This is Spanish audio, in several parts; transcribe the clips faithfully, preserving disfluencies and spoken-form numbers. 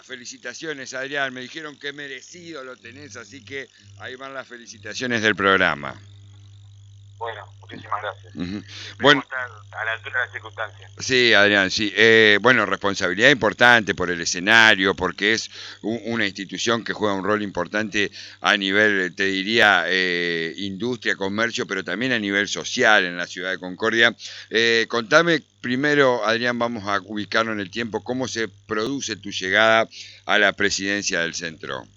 felicitaciones, Adrián. Me dijeron que merecido lo tenés, así que ahí van las felicitaciones del programa. Bueno, muchísimas gracias. Uh-huh. Esperemos Bueno, estar a la altura de las circunstancias. Sí, Adrián, sí. Eh, bueno, responsabilidad importante por el escenario, porque es un, una institución que juega un rol importante a nivel, te diría, eh, industria, comercio, pero también a nivel social en la ciudad de Concordia. Eh, contame primero, Adrián, vamos a ubicarlo en el tiempo, cómo se produce tu llegada a la presidencia del centro.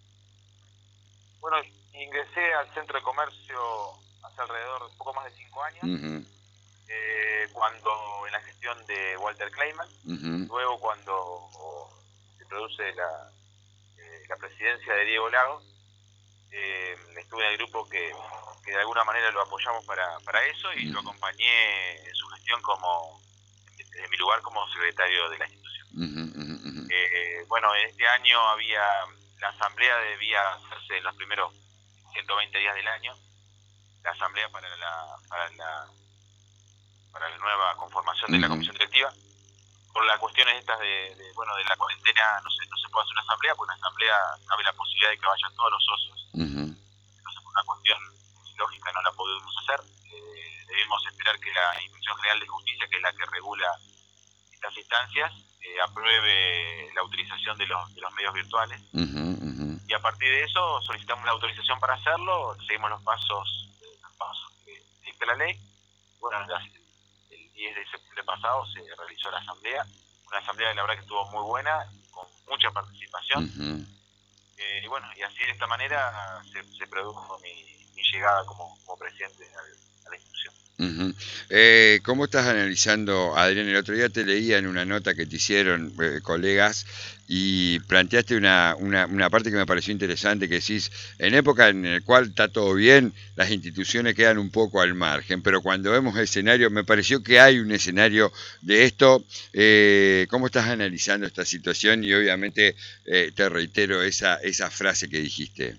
Bueno, ingresé al centro de comercio hace alrededor de un poco más de cinco años. Uh-huh. Eh, cuando en la gestión de Walter Kleiman, uh-huh. Luego cuando se produce la, eh, la presidencia de Diego Lago, eh, estuve en el grupo que, que de alguna manera lo apoyamos para, para eso y uh-huh. lo acompañé en su gestión como, desde mi lugar como secretario de la institución. Uh-huh, uh-huh. Eh, bueno, este año había, la asamblea debía hacerse en los primeros ciento veinte días del año, la asamblea para la, para la para la nueva conformación de la comisión directiva. Por las cuestiones estas de, de bueno de la cuarentena no se, no se puede hacer una asamblea, porque una asamblea cabe la posibilidad de que vayan todos los socios. Uh-huh. Entonces por una cuestión lógica no la pudimos hacer. Eh, debemos esperar que la Inspección General de Justicia, que es la que regula estas instancias, eh, apruebe la utilización de los, de los medios virtuales. Uh-huh, uh-huh. Y a partir de eso solicitamos la autorización para hacerlo, seguimos los pasos, los pasos que dicta la ley. Bueno, las, diez de septiembre pasado se realizó la asamblea, una asamblea la verdad que estuvo muy buena, con mucha participación, uh-huh. eh, y bueno, y así de esta manera se, se produjo mi, mi llegada como, como presidente a, a la institución. Uh-huh. Eh, ¿Cómo estás analizando, Adrián? El otro día te leía en una nota que te hicieron eh, colegas y planteaste una, una, una parte que me pareció interesante, que decís, en época en la cual está todo bien, las instituciones quedan un poco al margen, pero cuando vemos el escenario, me pareció que hay un escenario de esto. Eh, ¿Cómo estás analizando esta situación? Y obviamente eh, te reitero esa, esa frase que dijiste.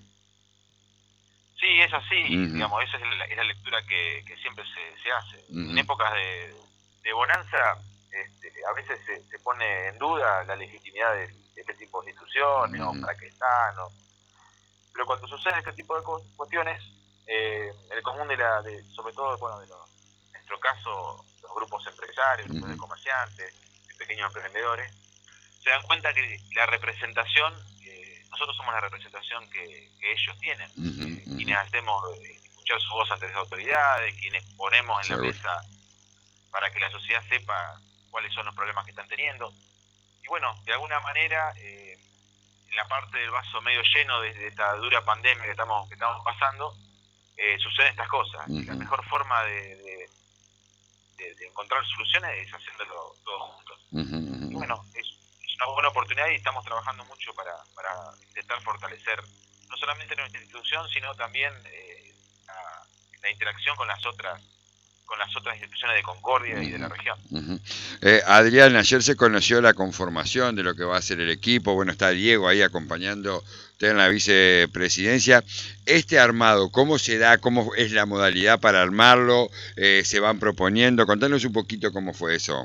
Sí, es así, uh-huh. digamos, esa es la, es la lectura que, que siempre se, se hace. Uh-huh. En épocas de, de bonanza, este, a veces se, se pone en duda la legitimidad de, de este tipo de instituciones, uh-huh. o para qué están, o... pero cuando sucede este tipo de cuestiones, eh, el común de la, de, sobre todo, bueno, de los, en nuestro caso, los grupos empresarios, uh-huh. grupos de comerciantes, de pequeños emprendedores, se dan cuenta que la representación, eh, nosotros somos la representación que, que ellos tienen, uh-huh. eh, quienes hacemos eh, escuchar su voz ante las autoridades, quienes ponemos en Seguro. la mesa para que la sociedad sepa cuáles son los problemas que están teniendo. Y bueno, de alguna manera, eh, en la parte del vaso medio lleno de, de esta dura pandemia que estamos, que estamos pasando, eh, suceden estas cosas. Uh-huh. Y la mejor forma de, de, de, de encontrar soluciones es haciéndolo todos juntos. Uh-huh. Y bueno, es una buena oportunidad y estamos trabajando mucho para, para intentar fortalecer no solamente nuestra institución, sino también eh, la, la interacción con las otras con las otras instituciones de Concordia uh-huh. y de la región. Uh-huh. eh, Adrián, ayer se conoció la conformación de lo que va a ser el equipo. Bueno, está Diego ahí acompañando en la vicepresidencia. Este armado, ¿cómo se da? ¿Cómo es la modalidad para armarlo? Eh, ¿Se van proponiendo? Contanos un poquito cómo fue eso.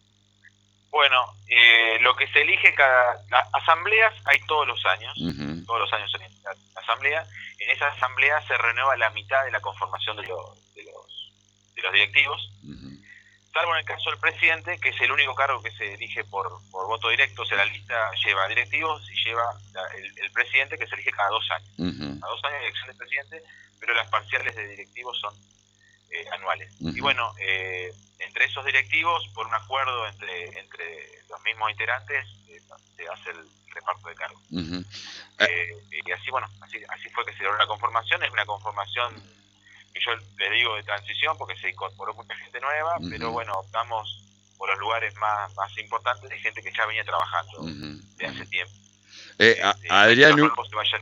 Bueno, eh, lo que se elige cada... Las asambleas hay todos los años, uh-huh. todos los años en la asamblea. En esa asamblea se renueva la mitad de la conformación de los, de los, de los directivos, uh-huh. salvo en el caso del presidente, que es el único cargo que se elige por, por voto directo. O sea, la lista lleva directivos y lleva la, el, el presidente, que se elige cada dos años. Uh-huh. Cada dos años de elección del presidente, pero las parciales de directivos son eh, anuales. Uh-huh. Y bueno, eh, entre esos directivos, por un acuerdo entre, entre los mismos integrantes, eh, se hace el reparto de cargos. Uh-huh. eh, y así, bueno, así, así fue que se logró la conformación. Es una conformación que yo les digo de transición, porque se incorporó mucha gente nueva, uh-huh. pero bueno, optamos por los lugares más, más importantes de gente que ya venía trabajando uh-huh. de hace tiempo. Eh, este, Adrián, se vayan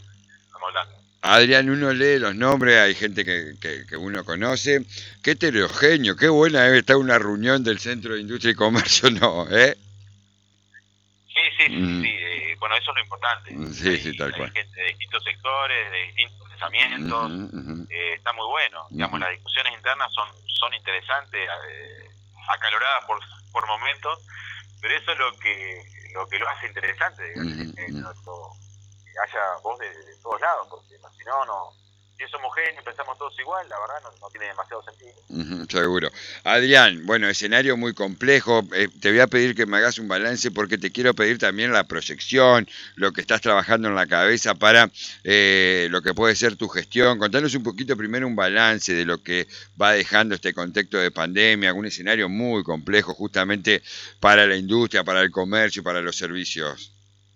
Adrián, uno lee los nombres, hay gente que, que, que uno conoce. Qué heterogéneo, qué buena debe estar una reunión del Centro de Industria y Comercio, ¿no? ¿Eh? Sí, sí, mm. sí, eh, bueno, eso es lo importante. Sí, hay, sí, tal hay cual. gente de distintos sectores, de distintos pensamientos, uh-huh, uh-huh. Eh, está muy bueno. Uh-huh. Digamos, las discusiones internas son, son interesantes, eh, acaloradas por, por momentos, pero eso es lo que lo que lo hace interesante, digamos, que, no, que haya voz de, de todos lados, porque no, si no, no, si somos genios, pensamos todos igual, la verdad no, no tiene demasiado sentido. Uh-huh, seguro. Adrián, bueno, escenario muy complejo, eh, te voy a pedir que me hagas un balance porque te quiero pedir también la proyección, lo que estás trabajando en la cabeza para eh, lo que puede ser tu gestión. Contanos un poquito primero un balance de lo que va dejando este contexto de pandemia, un escenario muy complejo justamente para la industria, para el comercio, para los servicios.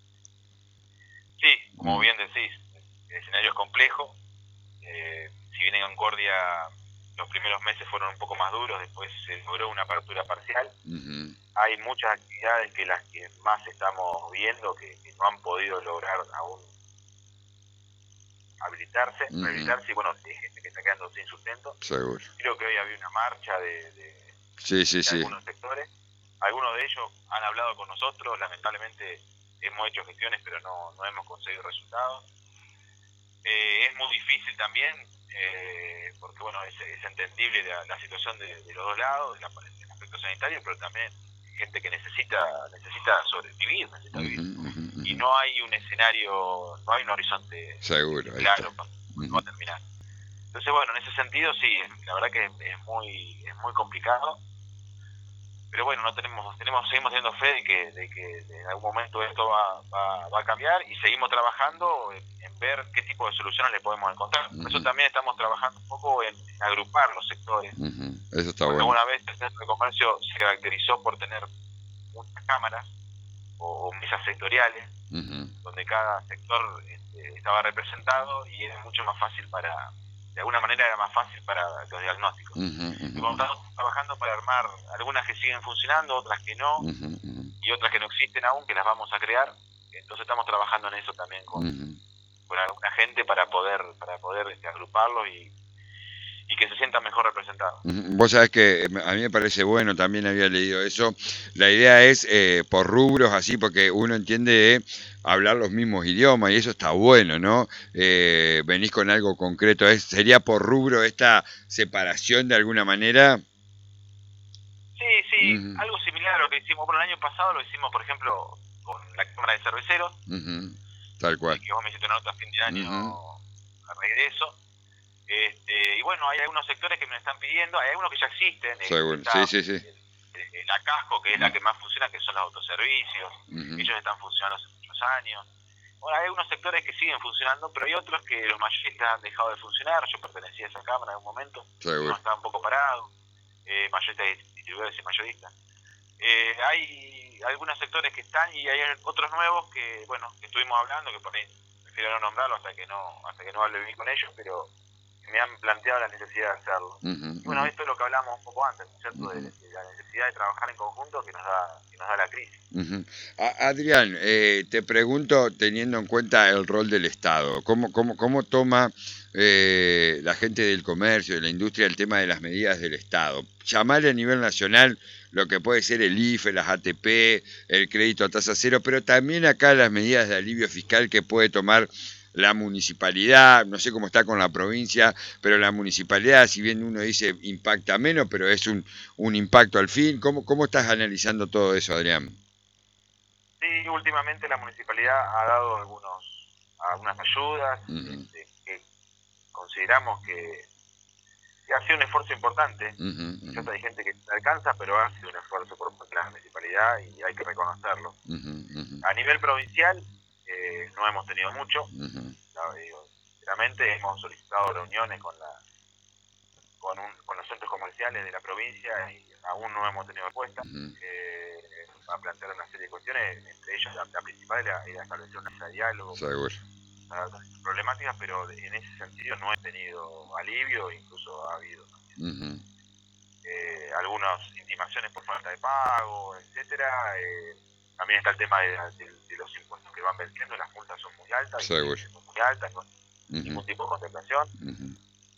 Sí, como mm. bien decís, el escenario es complejo. Eh, si bien en Concordia los primeros meses fueron un poco más duros, después se logró una apertura parcial. Uh-huh. Hay muchas actividades que las que más estamos viendo que, que no han podido lograr aún habilitarse, uh-huh. habilitarse y bueno, hay gente que está quedando sin sustento. Seguro. Creo que hoy había una marcha de, de, sí, sí, de sí. algunos sectores. Algunos de ellos han hablado con nosotros, lamentablemente hemos hecho gestiones pero no, no hemos conseguido resultados. Eh, es muy difícil también, eh, porque bueno, es, es entendible la, la situación de, de los dos lados, del aspecto sanitario, pero también gente que necesita necesita sobrevivir, necesita vivir. Uh-huh, uh-huh. Y no hay un escenario, no hay un horizonte seguro, claro para uh-huh. va a terminar. Entonces bueno, en ese sentido sí, la verdad que es muy es muy complicado. Pero bueno, no tenemos, tenemos, seguimos teniendo fe de que, de que en algún momento esto va, va, va a cambiar y seguimos trabajando en, en ver qué tipo de soluciones le podemos encontrar. Uh-huh. Por eso también estamos trabajando un poco en, en agrupar los sectores. Uh-huh. Eso está Porque bueno. Alguna vez el centro de comercio se caracterizó por tener muchas cámaras o, o mesas sectoriales, uh-huh. donde cada sector este, estaba representado y era mucho más fácil para, de alguna manera era más fácil para los diagnósticos. Uh-huh, uh-huh. Y bueno, estamos trabajando para armar algunas que siguen funcionando, otras que no, uh-huh, uh-huh. y otras que no existen aún, que las vamos a crear. Entonces estamos trabajando en eso también con, uh-huh. con alguna gente para poder para poder este, agruparlos y, y que se sientan mejor representados. Uh-huh. Vos sabés que a mí me parece bueno, también había leído eso. La idea es eh, por rubros, así, porque uno entiende eh, hablar los mismos idiomas y eso está bueno, ¿no? Eh, venís con algo concreto. ¿Es, ¿Sería por rubro esta separación de alguna manera? Sí, sí, uh-huh. algo similar a lo que hicimos. Bueno, el año pasado lo hicimos, por ejemplo, con la Cámara de Cerveceros. Uh-huh. Tal cual. Que vos me hiciste una nota a fin de año uh-huh. a regreso. Este, y bueno, hay algunos sectores que me están pidiendo, hay algunos que ya existen. Seguro, está, sí, sí, sí. El, el, la Casco, que es uh-huh. la que más funciona, que son los autoservicios. Uh-huh. Ellos están funcionando hace muchos años. Bueno, hay algunos sectores que siguen funcionando, pero hay otros que los mayoristas han dejado de funcionar. Yo pertenecía a esa cámara en un momento, Seguro. estaba un poco parado, eh, mayoristas y distribuidores y mayoristas. Eh, hay algunos sectores que están y hay otros nuevos que, bueno, que estuvimos hablando, que por ahí prefiero no nombrarlo hasta que no, hasta que no hable bien con ellos, pero me han planteado la necesidad de hacerlo. Uh-huh, y bueno, uh-huh. esto es lo que hablamos un poco antes, ¿cierto? Uh-huh. De, de la necesidad de trabajar en conjunto que nos da, que nos da la crisis. Uh-huh. Adrián, eh, te pregunto, teniendo en cuenta el rol del Estado, ¿cómo, cómo, cómo toma eh, la gente del comercio, de la industria, el tema de las medidas del Estado? Llamarle a nivel nacional lo que puede ser el I F E, las A T P, el crédito a tasa cero, pero también acá las medidas de alivio fiscal que puede tomar la municipalidad, no sé cómo está con la provincia, pero la municipalidad, si bien uno dice impacta menos, pero es un, un impacto al fin. ¿Cómo, ¿Cómo estás analizando todo eso, Adrián? Sí, últimamente la municipalidad ha dado algunos algunas ayudas, uh-huh. este, que consideramos que, que ha sido un esfuerzo importante. Uh-huh, uh-huh. Quizás hay gente que no alcanza, pero ha sido un esfuerzo por parte de la municipalidad y hay que reconocerlo. Uh-huh, uh-huh. A nivel provincial, Eh, no hemos tenido mucho, uh-huh. no, digo, sinceramente hemos solicitado reuniones con la con, un, con los centros comerciales de la provincia y aún no hemos tenido respuesta. Uh-huh. eh, a plantear una serie de cuestiones, entre ellas la, la principal era, era establecer una mesa de diálogo para problemáticas, pero en ese sentido no he tenido alivio, incluso ha habido uh-huh. eh, algunas intimaciones por falta de pago, etcétera. Eh, También está el tema de, de, de los impuestos que van venciendo, las multas son muy altas, son muy altas, con uh-huh. ningún tipo de contemplación. Uh-huh.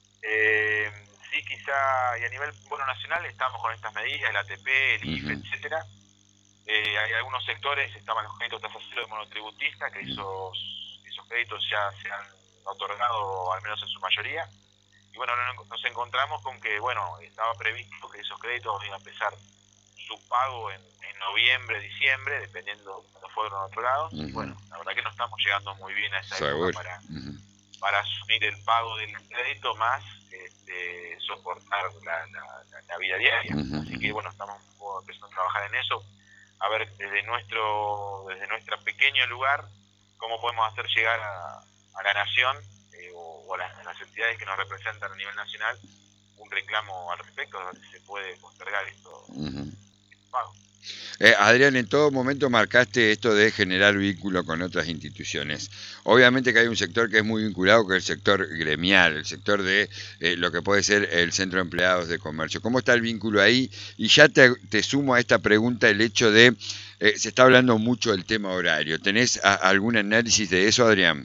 Eh, sí, quizá, y a nivel bueno nacional estamos con estas medidas, el A T P, el I F E, uh-huh. etcétera. Eh, hay algunos sectores, estaban los créditos tasa cero de monotributista, que esos, esos créditos ya se han otorgado, al menos en su mayoría. Y bueno, nos encontramos con que, bueno, estaba previsto que esos créditos iban a empezar su pago en, en noviembre, diciembre, dependiendo cuando fueron a otro lado. Uh-huh. Y bueno, la verdad que no estamos llegando muy bien a esa Seguro. época para, uh-huh. para asumir el pago del crédito más este, soportar la, la, la, la vida diaria. Uh-huh. Así que bueno, estamos un poco empezando a trabajar en eso, a ver desde nuestro desde nuestro pequeño lugar cómo podemos hacer llegar a, a la nación eh, o, o a, las, a las entidades que nos representan a nivel nacional un reclamo al respecto, de que se puede postergar esto, uh-huh. este pago. Eh, Adrián, en todo momento marcaste esto de generar vínculo con otras instituciones. Obviamente que hay un sector que es muy vinculado, que es el sector gremial, el sector de eh, lo que puede ser el Centro de Empleados de Comercio. ¿Cómo está el vínculo ahí? Y ya te, te sumo a esta pregunta el hecho de, eh, se está hablando mucho del tema horario. ¿Tenés a, algún análisis de eso, Adrián?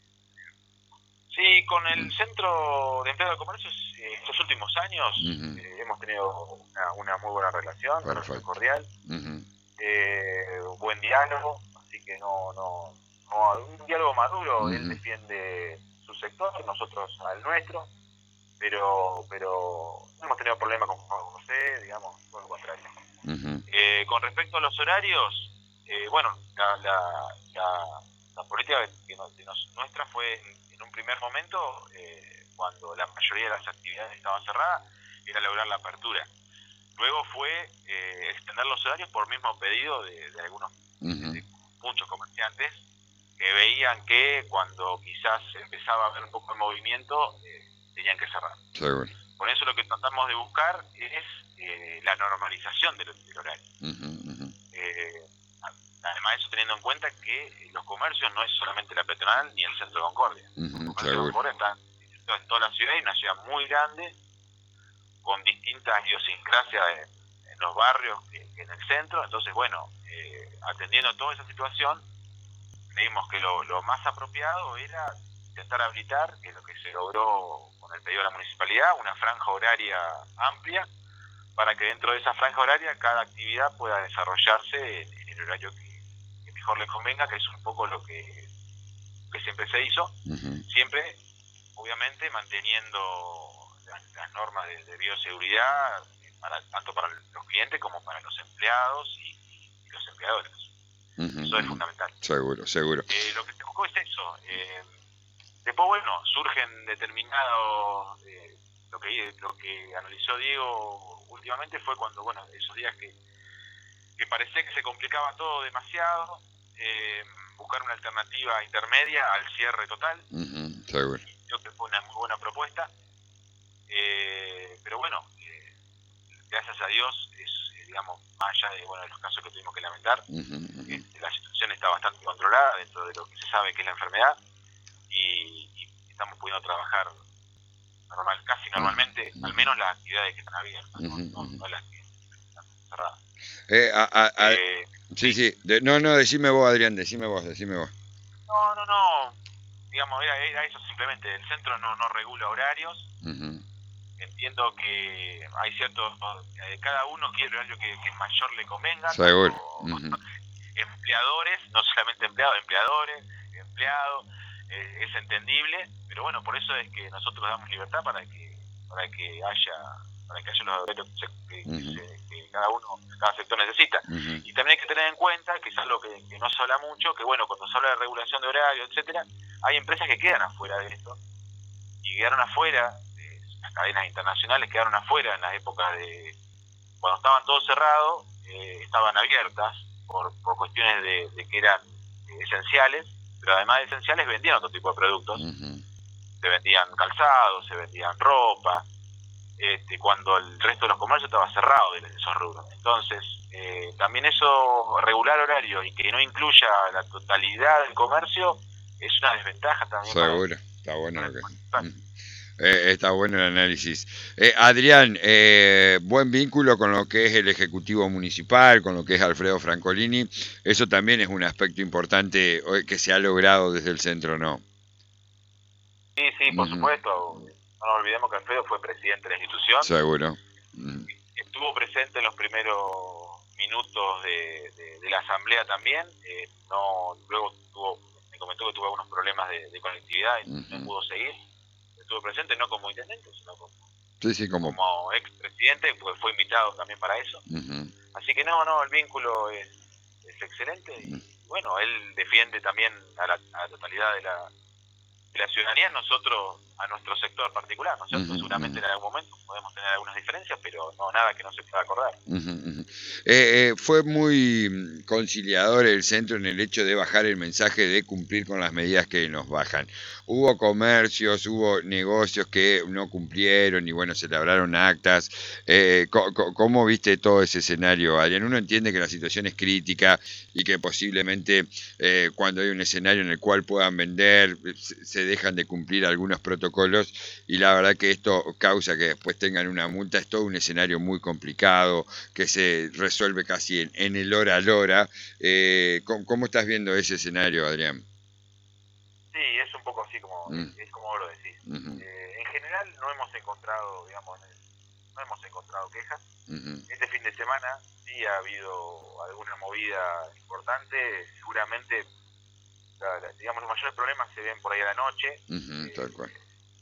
Sí, con el Centro de Empleados de Comercio eh, estos últimos años uh-huh. eh, hemos tenido una, una muy buena relación, una relación cordial, uh-huh. eh, buen diálogo, así que no, no, no un diálogo maduro, uh-huh. Él defiende su sector, nosotros al nuestro, pero pero no hemos tenido problema con José, digamos, todo lo contrario. Uh-huh. Eh, con respecto a los horarios, eh, bueno, la, la, la, la política que nos, que nos, nuestra fue en un primer momento, eh, cuando la mayoría de las actividades estaban cerradas, era lograr la apertura. Luego fue eh, extender los horarios por mismo pedido de, de algunos, uh-huh. de muchos comerciantes que veían que cuando quizás empezaba a haber un poco de movimiento, eh, tenían que cerrar. Seguro. Por eso lo que tratamos de buscar es eh, la normalización del, del horario. Uh-huh, uh-huh. Eh, Además de eso, teniendo en cuenta que los comercios no es solamente la peatonal ni el centro de Concordia. Uh-huh, los comercios seguro. de Concordia están en toda la ciudad, y una ciudad muy grande, con distintas idiosincrasias en, en los barrios que, que en el centro. Entonces, bueno, eh, atendiendo toda esa situación, creímos que lo, lo más apropiado era intentar habilitar, que es lo que se logró con el pedido de la municipalidad, una franja horaria amplia, para que dentro de esa franja horaria cada actividad pueda desarrollarse en, en el horario que mejor les convenga, que es un poco lo que, que siempre se hizo, uh-huh. Siempre, obviamente, manteniendo las, las normas de, de bioseguridad, para, tanto para los clientes como para los empleados y, y los empleadores. Uh-huh. Eso es fundamental. Seguro, seguro. Eh, lo que se buscó es eso. Eh, después, bueno, surgen determinados... Eh, lo que lo que analizó Diego últimamente fue cuando, bueno, esos días que, que parecía que se complicaba todo demasiado, Eh, buscar una alternativa intermedia al cierre total. Uh-huh, seguro. Creo que fue una muy buena propuesta, eh, pero bueno, eh, gracias a Dios es, eh, digamos, más allá de, bueno, de los casos que tuvimos que lamentar, uh-huh, uh-huh. Eh, la situación está bastante controlada dentro de lo que se sabe que es la enfermedad, y, y estamos pudiendo trabajar normal, casi normalmente, uh-huh. Al menos las actividades que están abiertas, uh-huh. no, no, no las que están cerradas. Eh, a, a, a... Eh, Sí, sí. De, no, no, decime vos, Adrián, decime vos, decime vos. No, no, no. Digamos, era, era eso simplemente. El centro no, no regula horarios. Uh-huh. Entiendo que hay ciertos... Eh, cada uno quiere el horario que, que mayor le convenga. Seguro. Tanto, uh-huh. Empleadores, no solamente empleados, empleadores, empleados. Eh, es entendible. Pero bueno, por eso es que nosotros damos libertad para que para que haya para que haya los horarios que, que, uh-huh. que, se, que cada uno, cada sector necesita. Uh-huh. Y también hay que tener en cuenta, que es algo que, que no se habla mucho, que bueno, cuando se habla de regulación de horario, etcétera, hay empresas que quedan afuera de esto, y quedaron afuera, de las cadenas internacionales quedaron afuera en las épocas de, cuando estaban todos cerrados, eh, estaban abiertas por, por cuestiones de, de que eran eh, esenciales, pero además de esenciales vendían otro tipo de productos. Uh-huh. Se vendían calzados, se vendían ropa, Este, cuando el resto de los comercios estaba cerrado de esos rubros. Entonces, eh, también eso, regular horario y que no incluya la totalidad del comercio, es una desventaja también. Seguro, para, está bueno lo que... Eh, está bueno el análisis. Eh, Adrián, eh, buen vínculo con lo que es el Ejecutivo Municipal, con lo que es Alfredo Francolini. Eso también es un aspecto importante que se ha logrado desde el centro, ¿no? Sí, sí, por uh-huh. supuesto. No nos olvidemos que Alfredo fue presidente de la institución. Seguro. Uh-huh. Estuvo presente en los primeros minutos de, de, de la asamblea también. Eh, no, luego tuvo, me comentó que tuvo algunos problemas de, de conectividad y uh-huh. no pudo seguir. Estuvo presente no como intendente, sino como, sí, sí, como... como expresidente, porque fue invitado también para eso. Uh-huh. Así que no, no, el vínculo es, es excelente y bueno, él defiende también a la, a la totalidad de la, de la ciudadanía, nosotros a nuestro sector particular, ¿no es cierto? Uh-huh, Seguramente uh-huh. en algún momento podemos tener algunas diferencias, pero no nada que no se pueda acordar. Uh-huh, uh-huh. Eh, eh, fue muy conciliador el centro en el hecho de bajar el mensaje de cumplir con las medidas que nos bajan. Hubo comercios, hubo negocios que no cumplieron y bueno, se labraron actas. Eh, co- ¿Cómo viste todo ese escenario, Adrián? Uno entiende que la situación es crítica y que posiblemente eh, cuando hay un escenario en el cual puedan vender, se, se dejan de cumplir algunos protocolos y la verdad que esto causa que después tengan una multa. Es todo un escenario muy complicado que se resuelve casi en, en el hora al hora. Eh, ¿cómo, ¿Cómo estás viendo ese escenario, Adrián? Sí, es un poco así como, mm. es, es como vos lo decís. Uh-huh. Eh, en general no hemos encontrado, digamos, no hemos encontrado quejas. Uh-huh. Este fin de semana sí ha habido alguna movida importante. Seguramente, la, la, digamos, los mayores problemas se ven por ahí a la noche. Uh-huh, eh, tal cual.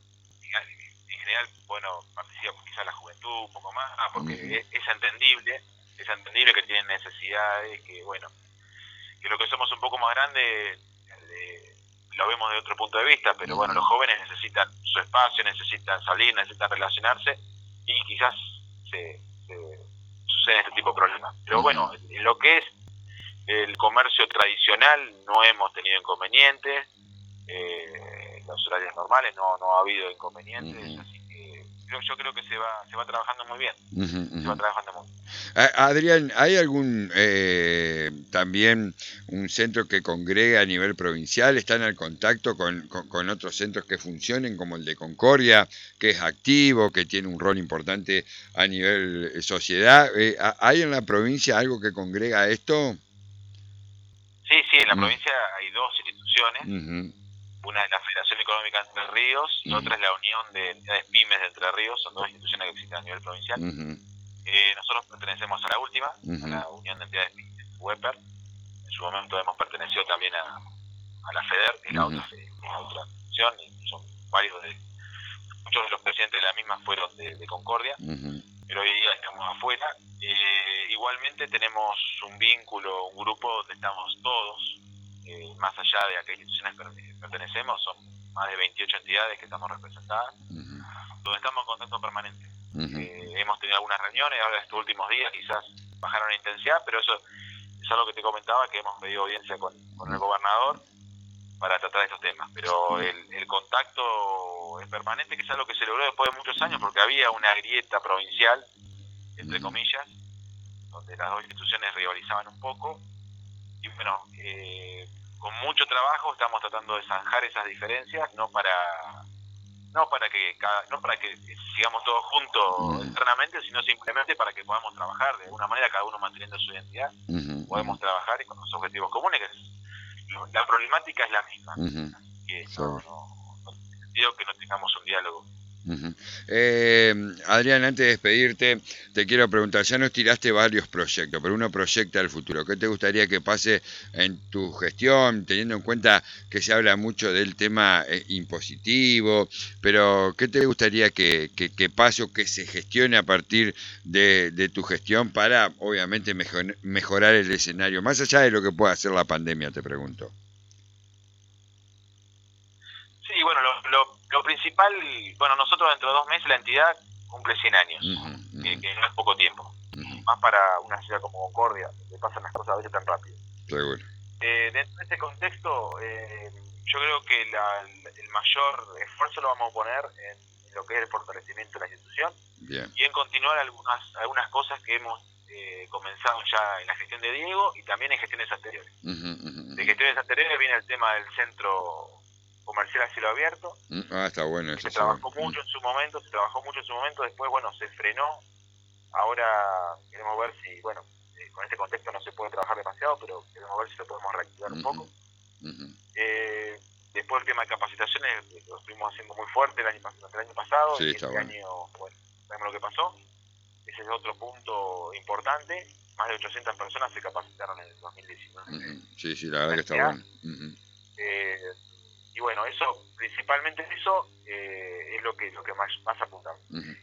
En general, bueno, participa quizás la juventud un poco más, porque uh-huh. es, es entendible, es entendible que tienen necesidades, que bueno, que lo que somos un poco más grandes eh, lo vemos de otro punto de vista, pero uh-huh. bueno, los jóvenes necesitan su espacio, necesitan salir, necesitan relacionarse y quizás se, se suceden este tipo de problemas. Pero uh-huh. bueno, en lo que es el comercio tradicional no hemos tenido inconvenientes. Eh, los horarios normales no no ha habido inconvenientes, uh-huh. así que yo, yo creo que se va se va trabajando muy bien, uh-huh. se va trabajando muy bien. Adrián, ¿hay algún eh, también un centro que congrega a nivel provincial? ¿Están al contacto con, con, con otros centros que funcionen como el de Concordia, que es activo, que tiene un rol importante a nivel sociedad? Eh, ¿Hay en la provincia algo que congrega esto? Sí, sí, en la uh-huh. provincia hay dos instituciones. Uh-huh. Una es la Federación Económica de Entre Ríos y uh-huh. otra es la Unión de Entidades Pymes de Entre Ríos. Son dos instituciones que existen a nivel provincial. Uh-huh. Eh, nosotros pertenecemos a la última, uh-huh. a la Unión de Entidades Pymes, WEPER. En su momento hemos pertenecido también a, a la FEDER, que es la, uh-huh. otra, la otra institución, y son varios de muchos de los presidentes de la misma fueron de, de Concordia, uh-huh. pero hoy día estamos afuera. Eh, igualmente tenemos un vínculo, un grupo donde estamos todos. Eh, más allá de a qué instituciones pertenecemos, son más de veintiocho entidades que estamos representadas, uh-huh. donde estamos en contacto permanente. Uh-huh. Eh, hemos tenido algunas reuniones, ahora estos últimos días quizás bajaron la intensidad, pero eso es algo que te comentaba, que hemos pedido audiencia con, con el gobernador para tratar estos temas. Pero uh-huh. el, el contacto es permanente, que es algo que se logró después de muchos años, porque había una grieta provincial, entre uh-huh. comillas, donde las dos instituciones rivalizaban un poco. Y bueno, eh, con mucho trabajo estamos tratando de zanjar esas diferencias, no para no para que cada, no para que sigamos todos juntos uh-huh. internamente, sino simplemente para que podamos trabajar de alguna manera, cada uno manteniendo su identidad, uh-huh. podemos trabajar y con los objetivos comunes, que es, la problemática es la misma, uh-huh. que no, no, no tiene sentido que no tengamos un diálogo. Uh-huh. Eh, Adrián, antes de despedirte, te quiero preguntar, ya nos tiraste varios proyectos, pero uno proyecta el futuro. ¿Qué te gustaría que pase en tu gestión, teniendo en cuenta que se habla mucho del tema eh, impositivo, pero qué te gustaría que, que, que pase o que se gestione a partir de, de tu gestión para, obviamente, mejor, mejorar el escenario, más allá de lo que pueda hacer la pandemia, te pregunto? Sí, bueno, lo, lo, lo principal, bueno, nosotros dentro de dos meses la entidad cumple cien años, uh-huh, uh-huh. Que, que no es poco tiempo, uh-huh. más para una ciudad como Concordia, donde pasan las cosas a veces tan rápido. Seguro. Eh, dentro de este contexto, eh, yo creo que la, el mayor esfuerzo lo vamos a poner en, en lo que es el fortalecimiento de la institución. Bien. Y en continuar algunas algunas cosas que hemos eh, comenzado ya en la gestión de Diego y también en gestiones anteriores. Uh-huh, uh-huh. De gestiones anteriores viene el tema del centro comercial a cielo abierto. Ah, está bueno eso. Se trabajó sí. mucho en su momento, se trabajó mucho en su momento, después, bueno, se frenó. Ahora queremos ver si, bueno, eh, con este contexto no se puede trabajar demasiado, pero queremos ver si lo podemos reactivar uh-huh. un poco. Uh-huh. Eh, después el tema de capacitaciones lo estuvimos haciendo muy fuerte el año, el año pasado, sí, y este bueno. año, bueno, sabemos lo que pasó. Ese es otro punto importante. Más de ochocientas personas se capacitaron en el dos mil diecinueve. Uh-huh. Sí, sí, la verdad que está bueno. Uh-huh. Eh, y bueno, eso, principalmente eso, eh, es lo que lo que más, más apuntamos. Uh-huh.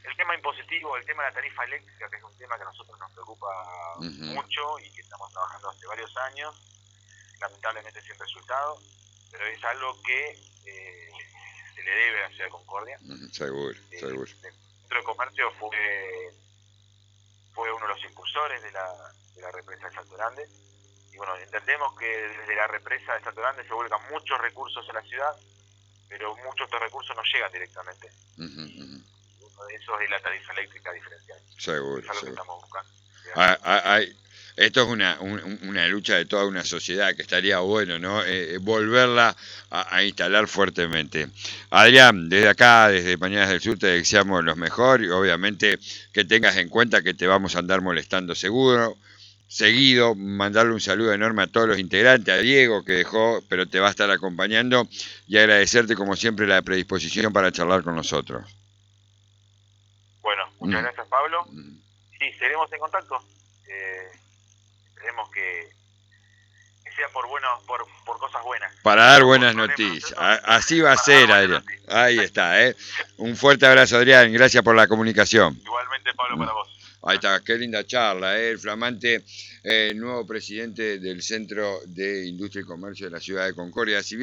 el tema impositivo, el tema de la tarifa eléctrica, que es un tema que a nosotros nos preocupa uh-huh. mucho y que estamos trabajando hace varios años, lamentablemente sin resultado, pero es algo que eh, se le debe a Ciudad de Concordia. Uh-huh. Seguro, eh, seguro. El Centro de Comercio fue, fue uno de los impulsores de la, de la represa de Salto Grande. Y bueno, entendemos que desde la represa de Salto Grande se vuelcan muchos recursos a la ciudad, pero muchos de estos recursos no llegan directamente. Uh-huh, uh-huh. Uno de esos es la tarifa eléctrica diferencial. Seguro, es algo seguro. que estamos buscando. Ah, ah, ah, esto es una, un, una lucha de toda una sociedad que estaría bueno, ¿no? Eh, volverla a, a instalar fuertemente. Adrián, desde acá, desde Mañanas del Sur, te deseamos lo mejor y obviamente que tengas en cuenta que te vamos a andar molestando seguro. Seguido, mandarle un saludo enorme a todos los integrantes, a Diego que dejó, pero te va a estar acompañando y agradecerte como siempre la predisposición para charlar con nosotros. Bueno, muchas mm. gracias Pablo. Mm. Sí, seguiremos en contacto. Eh, esperemos que, que sea por bueno, por, por cosas buenas. Para dar buenas noticias. Así va a ser, Adrián. Ahí está, ¿eh? Un fuerte abrazo, Adrián. Gracias por la comunicación. Igualmente, Pablo, para vos. Ahí está, qué linda charla, ¿eh? El flamante eh, nuevo presidente del Centro de Industria y Comercio de la Ciudad de Concordia. Si bien